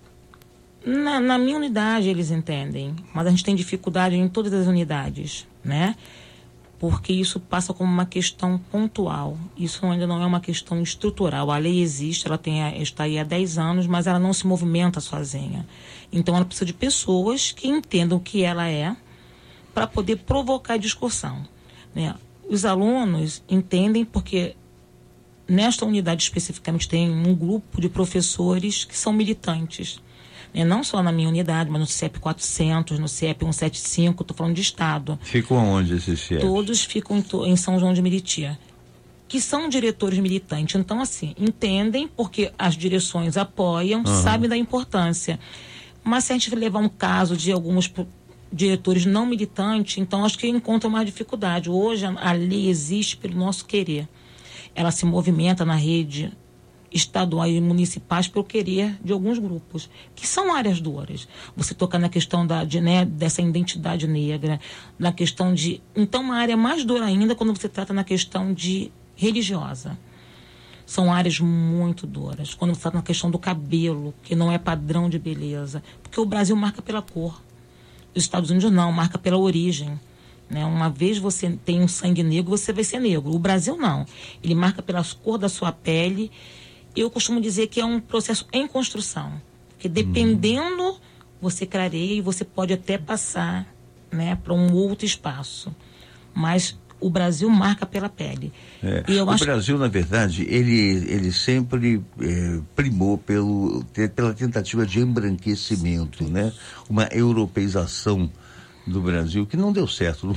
Na minha unidade eles entendem, mas a gente tem dificuldade em todas as unidades, né? Porque isso passa como uma questão pontual. Isso ainda não é uma questão estrutural. A lei existe, ela está aí há 10 anos, mas ela não se movimenta sozinha. Então ela precisa de pessoas que entendam o que ela é para poder provocar a discussão, né? Os alunos entendem porque nesta unidade especificamente tem um grupo de professores que são militantes. Não só na minha unidade, mas no CIEP 400, no CIEP 175, estou falando de estado. Ficam onde esses CIEPs? Todos ficam em São João de Meriti, que são diretores militantes. Então, assim, entendem porque as direções apoiam, sabem da importância. Mas se a gente levar um caso de alguns diretores não militantes, então acho que encontram mais dificuldade. Hoje a lei existe pelo nosso querer. Ela se movimenta na rede estaduais e municipais pelo querer de alguns grupos, que são áreas duras. Você toca na questão dessa identidade negra, na questão de... Então, uma área mais dura ainda quando você trata na questão de religiosa. São áreas muito duras. Quando você trata na questão do cabelo, que não é padrão de beleza. Porque o Brasil marca pela cor. Os Estados Unidos não, marca pela origem. Né? Uma vez você tem um sangue negro, você vai ser negro. O Brasil não. Ele marca pela cor da sua pele. Eu costumo dizer que é um processo em construção, porque dependendo, você clareia e você pode até passar, né, para um outro espaço. Mas o Brasil marca pela pele. O Brasil, na verdade, ele sempre primou pela tentativa de embranquecimento, né? Uma europeização do Brasil que não deu certo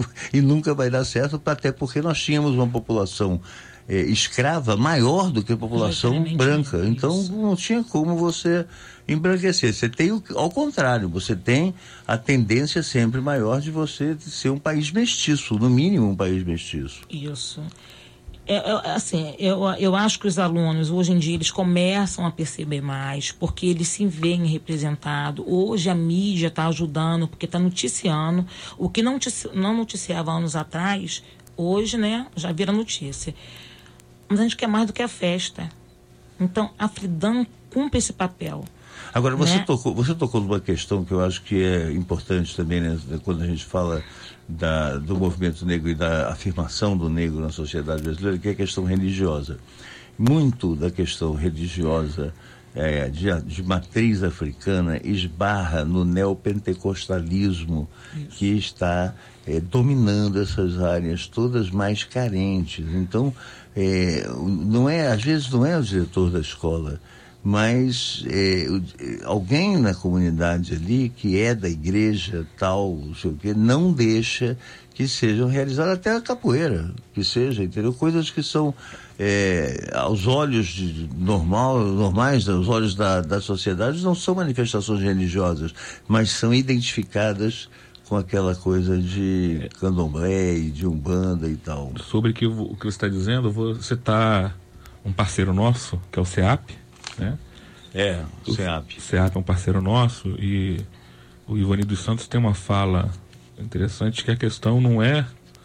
e nunca vai dar certo, até porque nós tínhamos uma população escrava maior do que a população branca. Então não tinha como você embranquecer. Você tem ao contrário, você tem a tendência sempre maior de você ser um país mestiço, no mínimo um país mestiço. Isso. Assim, eu acho que os alunos, hoje em dia, eles começam a perceber mais, porque eles se veem representados. Hoje a mídia está ajudando, porque está noticiando. O que não noticiava anos atrás, hoje, né, já vira notícia. Mas a gente quer mais do que a festa. Então, a Fridan cumpre esse papel. Agora, você tocou numa questão que eu acho que é importante também, né, quando a gente fala do movimento negro e da afirmação do negro na sociedade brasileira, que é a questão religiosa. Muito da questão religiosa de matriz africana esbarra no neopentecostalismo que está dominando essas áreas todas mais carentes. Então, às vezes não é o diretor da escola, mas alguém na comunidade ali que é da igreja tal, não sei o quê, não deixa que sejam realizadas até a capoeira, que seja, entendeu? Coisas que são aos olhos normais, aos olhos da sociedade, não são manifestações religiosas, mas são identificadas com aquela coisa de candomblé e de umbanda e tal. Sobre o que você está dizendo, eu vou citar um parceiro nosso, que é o CEAP, né? O CEAP. O CEAP é um parceiro nosso e o Ivani dos Santos tem uma fala interessante, que a questão não é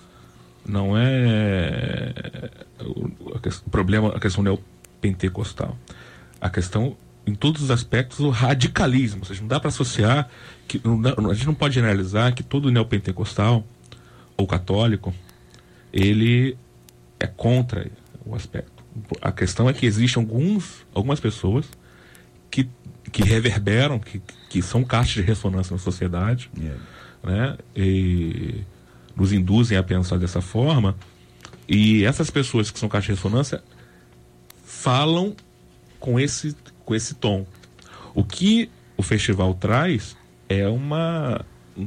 o problema, a questão neopentecostal. A questão, em todos os aspectos, o radicalismo. Ou seja, não dá para associar, a gente não pode generalizar que todo neopentecostal ou católico, ele é contra o aspecto. A questão é que existem algumas pessoas que reverberam, que são caixas de ressonância na sociedade, né? E nos induzem a pensar dessa forma, e essas pessoas que são caixas de ressonância falam com esse tom. O que o festival traz é uma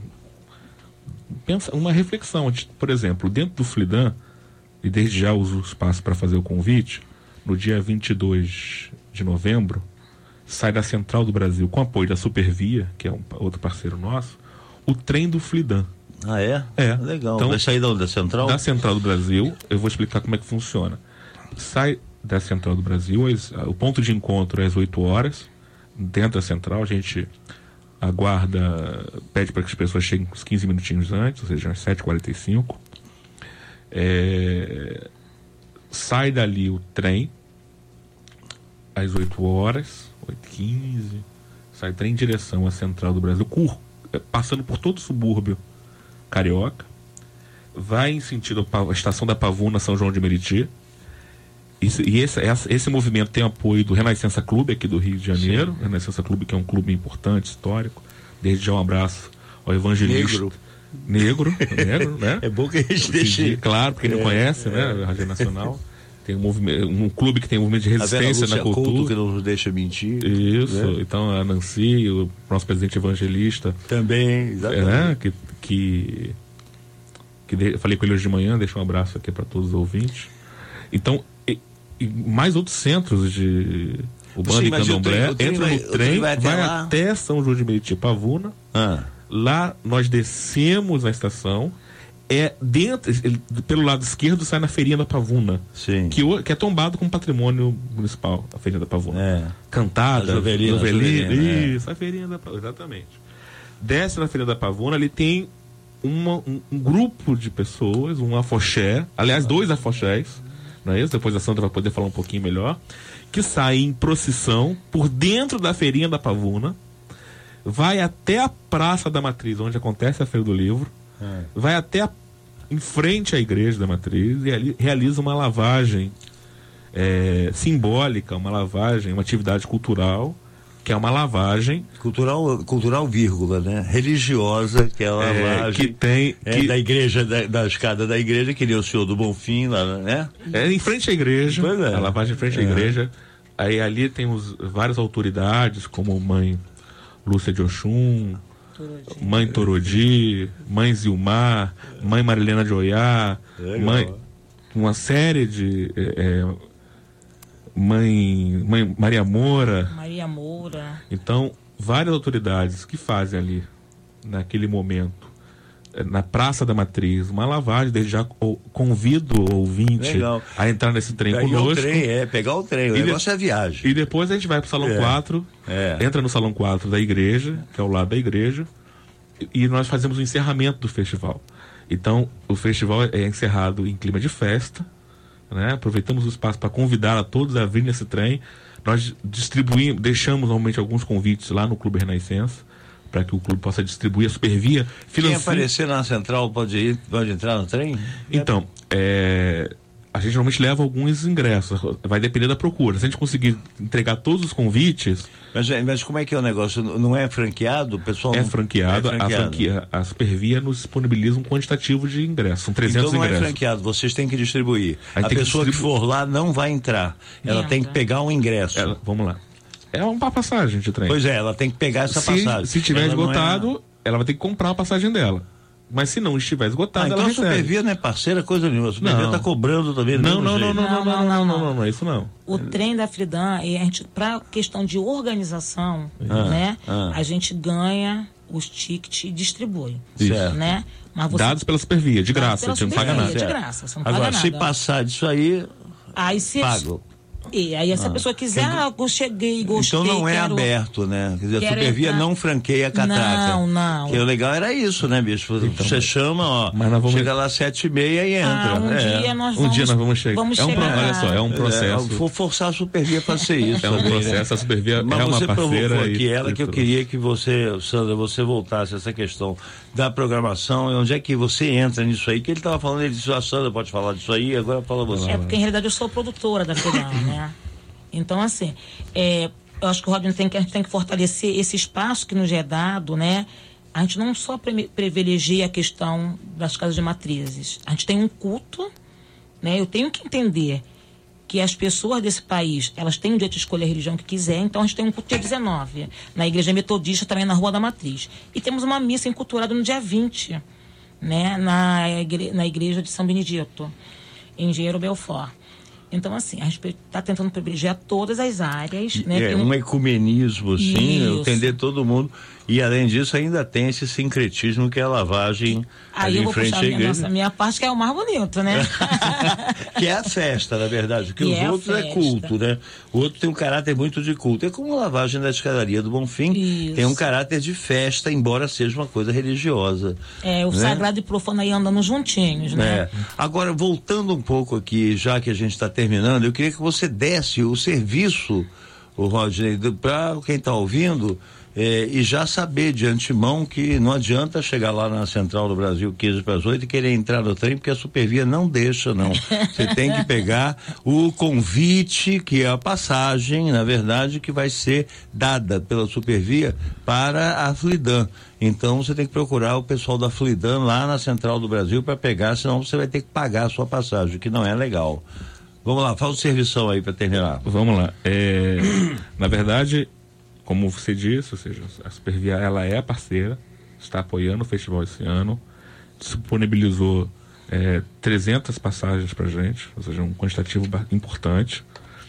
reflexão. Por exemplo, dentro do Fridan, e desde já uso o espaço para fazer o convite, no dia 22 de novembro, sai da Central do Brasil, com apoio da Supervia, que é outro parceiro nosso, o trem do Fridan. Ah, é? É. Legal. Então, vai sair da Central? Da Central do Brasil, eu vou explicar como é que funciona. Sai da Central do Brasil, o ponto de encontro é às 8 horas, dentro da Central, a gente aguarda, pede para que as pessoas cheguem uns 15 minutinhos antes, ou seja, às 7h45. Sai dali o trem às 8 horas, 8h15, sai trem em direção à Central do Brasil, passando por todo o subúrbio carioca, vai em sentido à estação da Pavuna, São João de Meriti. Esse movimento tem apoio do Renascença Clube aqui do Rio de Janeiro. Sim. Renascença Clube, que é um clube importante, histórico. Desde já um abraço ao evangelista negro, né? É bom que a gente deixe claro, porque ele conhece, né? A Rádio Nacional. Tem um clube que tem um movimento de resistência na cultura. Couto, que não nos deixa mentir. Isso, né? Então a Nancy, o nosso presidente evangelista. Também, exatamente. Eu falei com ele hoje de manhã, deixa um abraço aqui para todos os ouvintes. Então, e mais outros centros de Umbanda e Candomblé, entra no trem, vai até São João de Meriti, Pavuna. Lá nós descemos na estação. Pelo lado esquerdo sai na Feirinha da Pavuna. Sim. Que é tombado como patrimônio municipal, a Feirinha da Pavuna. Cantada, Jovelina, isso, a Feirinha da Pavuna, exatamente. Desce na Feirinha da Pavuna, ali tem um grupo de pessoas, um afoxé, aliás, 2 afoxés, não é isso? Depois a Sandra vai poder falar um pouquinho melhor, que saem em procissão por dentro da Feirinha da Pavuna, vai até a Praça da Matriz, onde acontece a Feira do Livro, vai até em frente à Igreja da Matriz e ali realiza uma lavagem simbólica, uma atividade cultural, que é uma lavagem cultural vírgula, né? Religiosa, que é a lavagem que tem da igreja, da escada da igreja, que nem o Senhor do Bonfim lá, né? Em frente à igreja, a lavagem em frente à igreja. Aí ali tem várias autoridades, como Mãe Lúcia de Oxum, Mãe Torodi, Mãe Zilmar, Mãe Marilena de Oiá, uma série de Mãe Maria Moura. Então, várias autoridades que fazem ali, naquele momento, na Praça da Matriz, uma lavagem. Desde já convido o ouvinte a entrar nesse trem conosco. Pegar o trem, o negócio é a viagem. E depois a gente vai para o Salão 4, entra no Salão 4 da igreja, que é ao lado da igreja, e nós fazemos o encerramento do festival. Então, o festival é encerrado em clima de festa, né? Aproveitamos o espaço para convidar a todos a vir nesse trem. Nós deixamos normalmente alguns convites lá no Clube Renascença, para que o clube possa distribuir. A Supervia financia... Quem aparecer na central pode entrar no trem? Então, a gente normalmente leva alguns ingressos, vai depender da procura. Se a gente conseguir entregar todos os convites... Mas como é que é o negócio? Não é franqueado? O pessoal franqueado. A Supervia nos disponibiliza um quantitativo de ingressos, são 300 ingressos. Então não é franqueado, vocês têm que distribuir. A pessoa que for lá não vai entrar, ela tem que pegar um ingresso. Vamos lá. É uma passagem de trem. Pois é, ela tem que pegar essa passagem. Se tiver esgotado, ela vai ter que comprar a passagem dela. Mas se não estiver esgotado, então ela recebe. A Supervia não é parceira, coisa nenhuma. A Supervia está cobrando também. Não, é isso não. O trem da Aflidan, para questão de organização, né, a gente ganha os tickets e distribui. Certo. Né? Mas dados pela Supervia, de graça, você não paga nada. De graça, você não paga nada. Se passar disso aí, pago. E aí, se a pessoa quiser, eu cheguei, gostei. Então não é aberto, né? Quer dizer, a Supervia não franqueia a catraca. Não. Porque o legal era isso, né, bicho? Então, você chama, chega lá às 7h30 e entra. Um dia nós vamos chegar. Olha só, é um processo. Vou forçar a Supervia para ser isso. É um processo, a Supervia é uma parceira. Mas você provocou aqui ela que eu queria que você, Sandra, você voltasse a essa questão da programação e onde é que você entra nisso aí, que ele estava falando, ele disse, a Sandra pode falar disso aí, agora fala você. Porque em realidade eu sou produtora da Fedão, né? Então, assim, eu acho que o Rodney a gente tem que fortalecer esse espaço que nos é dado, né? A gente não só privilegia a questão das casas de matrizes. A gente tem um culto, né? Eu tenho que entender que as pessoas desse país, elas têm o direito de escolher a religião que quiser, então a gente tem um culto dia 19, na Igreja Metodista, também na Rua da Matriz. E temos uma missa enculturada no dia 20, né? Na Igreja de São Benedito, em Engenheiro Belfort. Então, assim, a gente está tentando privilegiar todas as áreas. Né? Um ecumenismo, assim, entender todo mundo. E, além disso, ainda tem esse sincretismo que é a lavagem ali em frente à igreja. A minha parte que é o mais bonito, né? Que é a festa, na verdade. Porque os outros é culto, né? O outro tem um caráter muito de culto. É como a lavagem da escadaria do Bonfim. Isso. Tem um caráter de festa, embora seja uma coisa religiosa. O sagrado e profano aí andando juntinhos, né? Agora, voltando um pouco aqui, já que a gente está terminando, eu queria que você desse o serviço, o Rodney, para quem está ouvindo, e já saber de antemão que não adianta chegar lá na Central do Brasil 7:15 e querer entrar no trem, porque a Supervia não deixa, não. Você tem que pegar o convite, que é a passagem, na verdade, que vai ser dada pela Supervia para a Aflidan. Então você tem que procurar o pessoal da Aflidan lá na Central do Brasil para pegar, senão você vai ter que pagar a sua passagem, que não é legal. Vamos lá, faz o servição aí para terminar. Vamos lá. Na verdade, como você disse, ou seja, a Supervia, ela é parceira, está apoiando o festival esse ano, disponibilizou 300 passagens para a gente, ou seja, um quantitativo importante.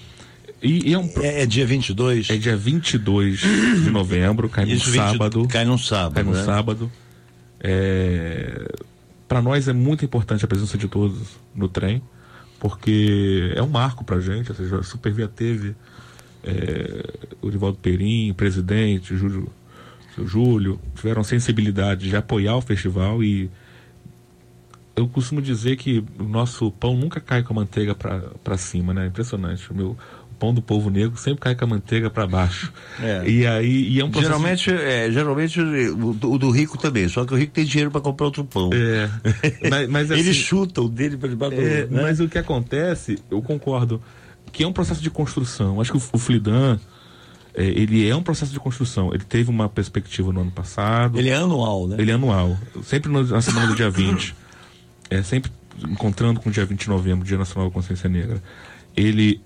É dia 22? É dia 22 de novembro, cai no sábado. Cai num sábado. Para nós é muito importante a presença de todos no trem, porque é um marco para a gente, ou seja, a Supervia teve o Divaldo Perim, o presidente, o Júlio, tiveram sensibilidade de apoiar o festival, e eu costumo dizer que o nosso pão nunca cai com a manteiga para cima, né? Impressionante. O pão do povo negro sempre cai com a manteiga para baixo. E aí é um processo... Geralmente o do rico também, só que o rico tem dinheiro para comprar outro pão. Mas assim, ele chuta o dele para debaixo do outro, né? Mas o que acontece, eu concordo, que é um processo de construção. Acho que o Flidan, ele é um processo de construção. Ele teve uma perspectiva no ano passado. Ele é anual, né? Ele é anual. Sempre na semana do dia 20. Sempre encontrando com o dia 20 de novembro, Dia Nacional da Consciência Negra. Ele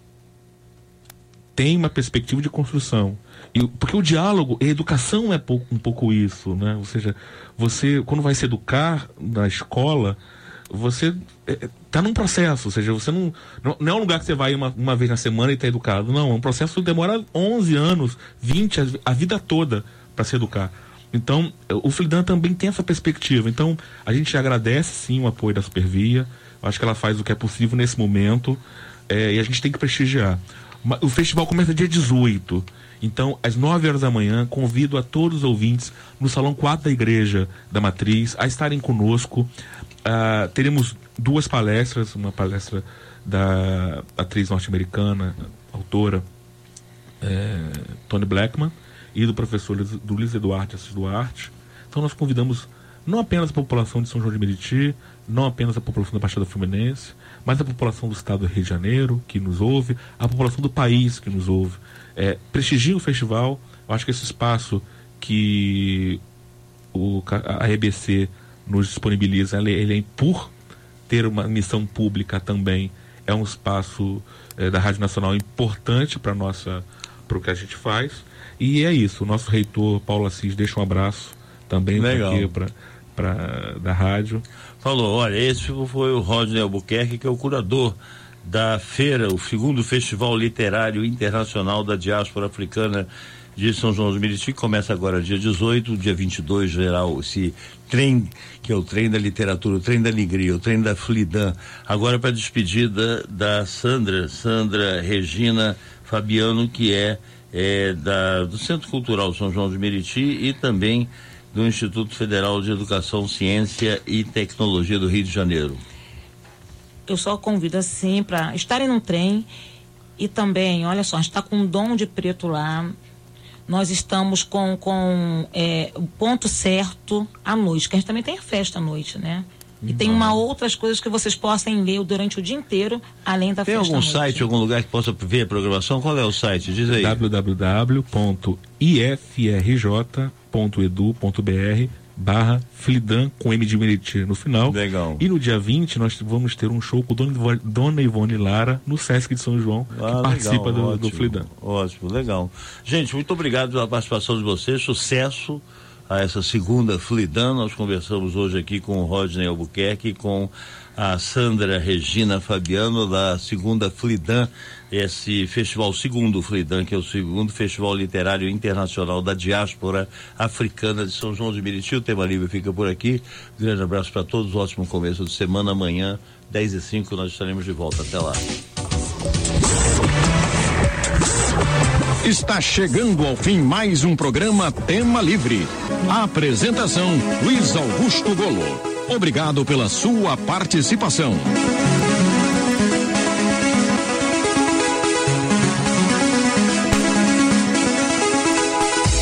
tem uma perspectiva de construção. Porque o diálogo, a educação é um pouco isso, né? Ou seja, você, quando vai se educar na escola, você está num processo, ou seja, você não é um lugar que você vai uma vez na semana e está educado. Não, é um processo que demora 11 anos, 20, a vida toda para se educar. Então, o Flidan também tem essa perspectiva. Então, a gente agradece sim o apoio da Supervia. Acho que ela faz o que é possível nesse momento, e a gente tem que prestigiar. O festival começa dia 18. Então, às 9 horas da manhã, convido a todos os ouvintes no Salão 4 da Igreja da Matriz a estarem conosco. Teremos 2 palestras, uma palestra da atriz norte-americana, autora Toni Blackman, e do professor do Luiz Eduardo Assis Duarte. Então nós convidamos não apenas a população de São João de Meriti, não apenas a população da Baixada Fluminense, mas a população do estado do Rio de Janeiro, que nos ouve, a população do país que nos ouve. Prestigiem o festival. Eu acho que esse espaço que a EBC nos disponibiliza, ele é, por ter uma missão pública também, é um espaço da Rádio Nacional importante para o que a gente faz. E é isso, o nosso reitor Paulo Assis deixa um abraço também aqui da rádio. Falou, olha, esse foi o Rodney Albuquerque, que é o curador da feira, o segundo Festival Literário Internacional da Diáspora Africana de São João do Meriti, que começa agora dia 18, dia 22, geral, esse trem, que é o trem da literatura, o trem da alegria, o trem da Flidan. Agora para a despedida da Sandra Regina Fabiano, que é do Centro Cultural São João de Meriti e também do Instituto Federal de Educação, Ciência e Tecnologia do Rio de Janeiro. Eu só convido assim para estarem no trem e também, olha só, a gente está com um Dom de Preto lá. Nós estamos com o ponto certo à noite, que a gente também tem a festa à noite, né? E tem outras coisas que vocês possam ler durante o dia inteiro, além da festa à noite. Tem algum site, algum lugar que possa ver a programação? Qual é o site? Diz aí. www.ifrj.edu.br/Flidan, com M de Meriti no final. Legal. E no dia 20 nós vamos ter um show com Dona Ivone Lara no Sesc de São João, que participa do Flidan. Ótimo, legal. Gente, muito obrigado pela participação de vocês, sucesso a essa segunda Flidan. Nós conversamos hoje aqui com o Rodney Albuquerque, com a Sandra Regina Fabiano, da segunda Flidan, esse festival, segundo Flidan, que é o segundo Festival Literário Internacional da Diáspora Africana de São João de Meriti. O Tema Livre fica por aqui. Grande abraço para todos, ótimo começo de semana. Amanhã, 10h05, nós estaremos de volta. Até lá. Está chegando ao fim mais um programa Tema Livre. A apresentação, Luiz Augusto Golo. Obrigado pela sua participação.